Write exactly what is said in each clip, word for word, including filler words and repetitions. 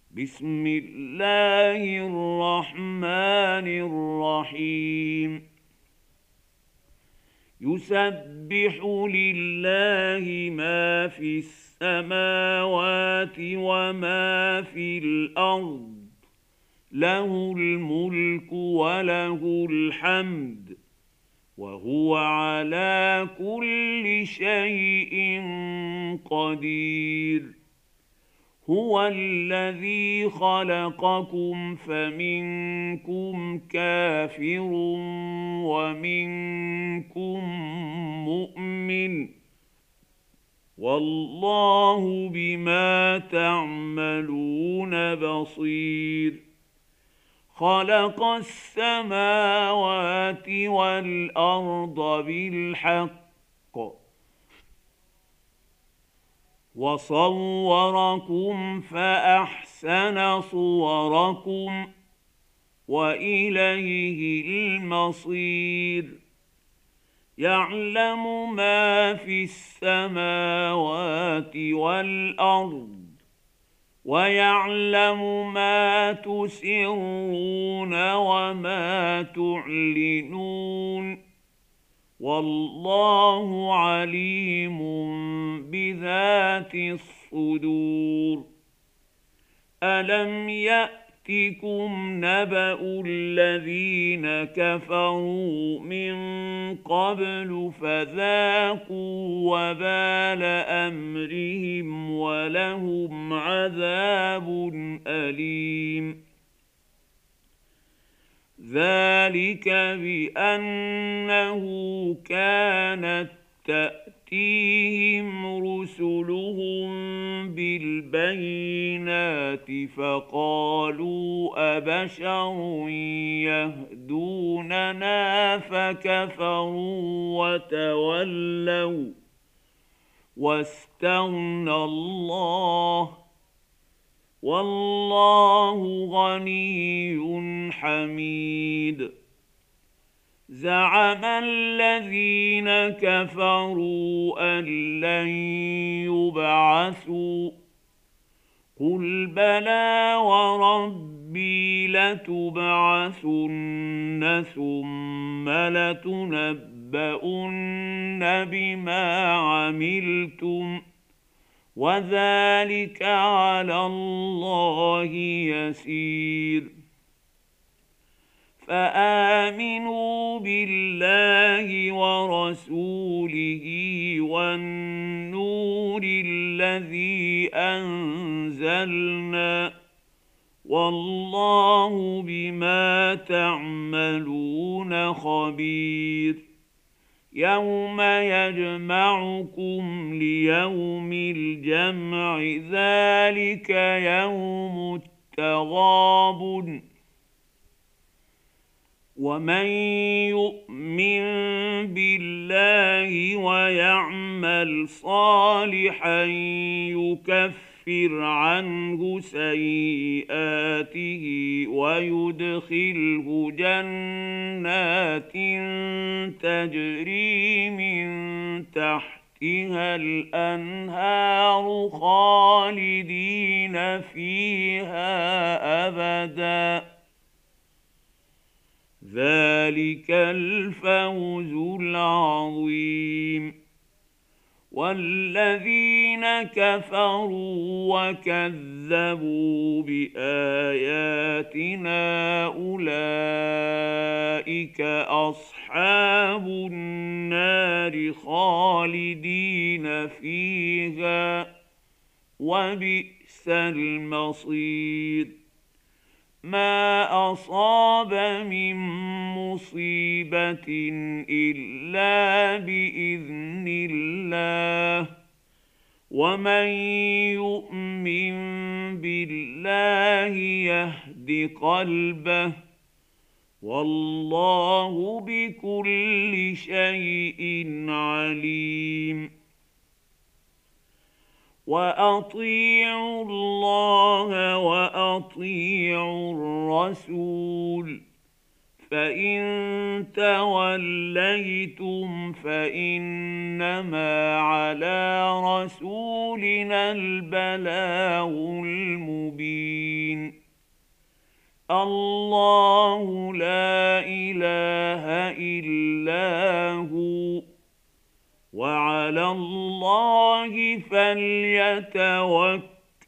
بسم الله الرحمن الرحيم. يسبح لله ما في السماوات وما في الأرض، له الملك وله الحمد، وهو على كل شيء قدير. هو الذي خلقكم فمنكم كافر ومنكم مؤمن، والله بما تعملون بصير. خلق السماوات والأرض بالحق وصوركم فأحسن صوركم وإليه المصير. يعلم ما في السماوات والأرض ويعلم ما تسرون وما تعلنون، والله عليم بذات الصدور. ألم يأتكم نبأ الذين كفروا من قبل فذاقوا وبال أمرهم ولهم عذاب أليم. ذلك بأنه كانت تأتيهم رسلهم بالبينات فقالوا أبشر يهدوننا فكفروا وتولوا واستغنى الله، والله غني حميد. زعم الذين كفروا أن لن يبعثوا، قل بلى وربي لتبعثن ثم لتنبؤن بما عملتم، وذلك على الله يسير. فآمنوا بالله ورسوله والنور الذي أنزلنا، والله بما تعملون خبير. يوم يجمعكم ليوم الجمع، ذلك يوم التغابن، ومن يؤمن بالله ويعمل صالحا يكفر عنه سيئاته ويدخله جنات تجري من تحتها الأنهار خالدين فيها أبدا، ذلك الفوز العظيم. والذين كفروا وكذبوا بآياتنا أولئك أصحاب النار خالدين فيها، وبئس المصير. ما أصاب من مصيبة إلا بإذن الله، ومن يؤمن بالله يهد قلبه، والله بكل شيء عليم. وأطيعوا الله وأطيعوا الرسول، فإن توليتم فإنما على رسولنا البلاغ المبين. الله لا إله إلا هو وعلى الله فليتوكل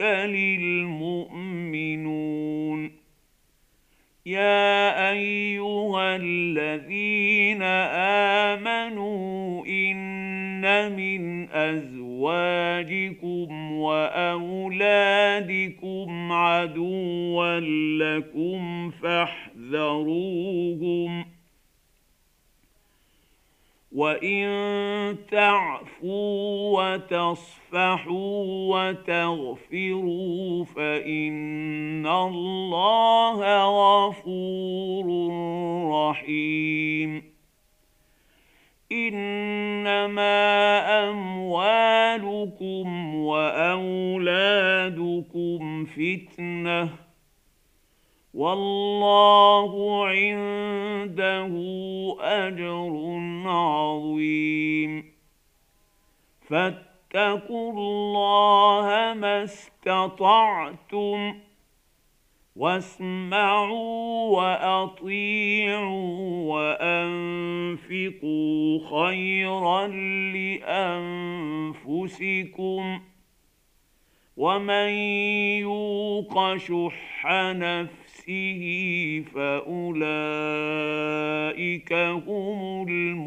المؤمنون يا أيها الذين آمنوا إن من أزواجكم وأولادكم عدوا لكم فاحذروهم وإن تعفوا وتصفحوا وتغفروا فإن الله غفور رحيم إنما أموالكم وأولادكم فتنة والله عنده أجر عظيم فاتقوا الله ما استطعتم واسمعوا وأطيعوا وأنفقوا خيرا لأنفسكم ومن يوق شح نفسه فأولئك هم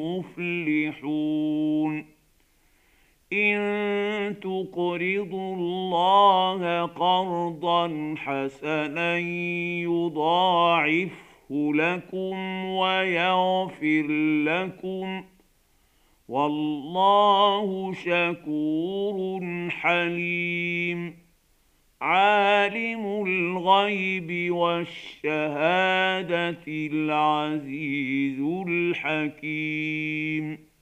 المفلحون إن تقرضوا الله قرضا حسنا يضاعفه لكم ويغفر لكم والله شكور حليم عالم الغيب والشهادة العزيز الحكيم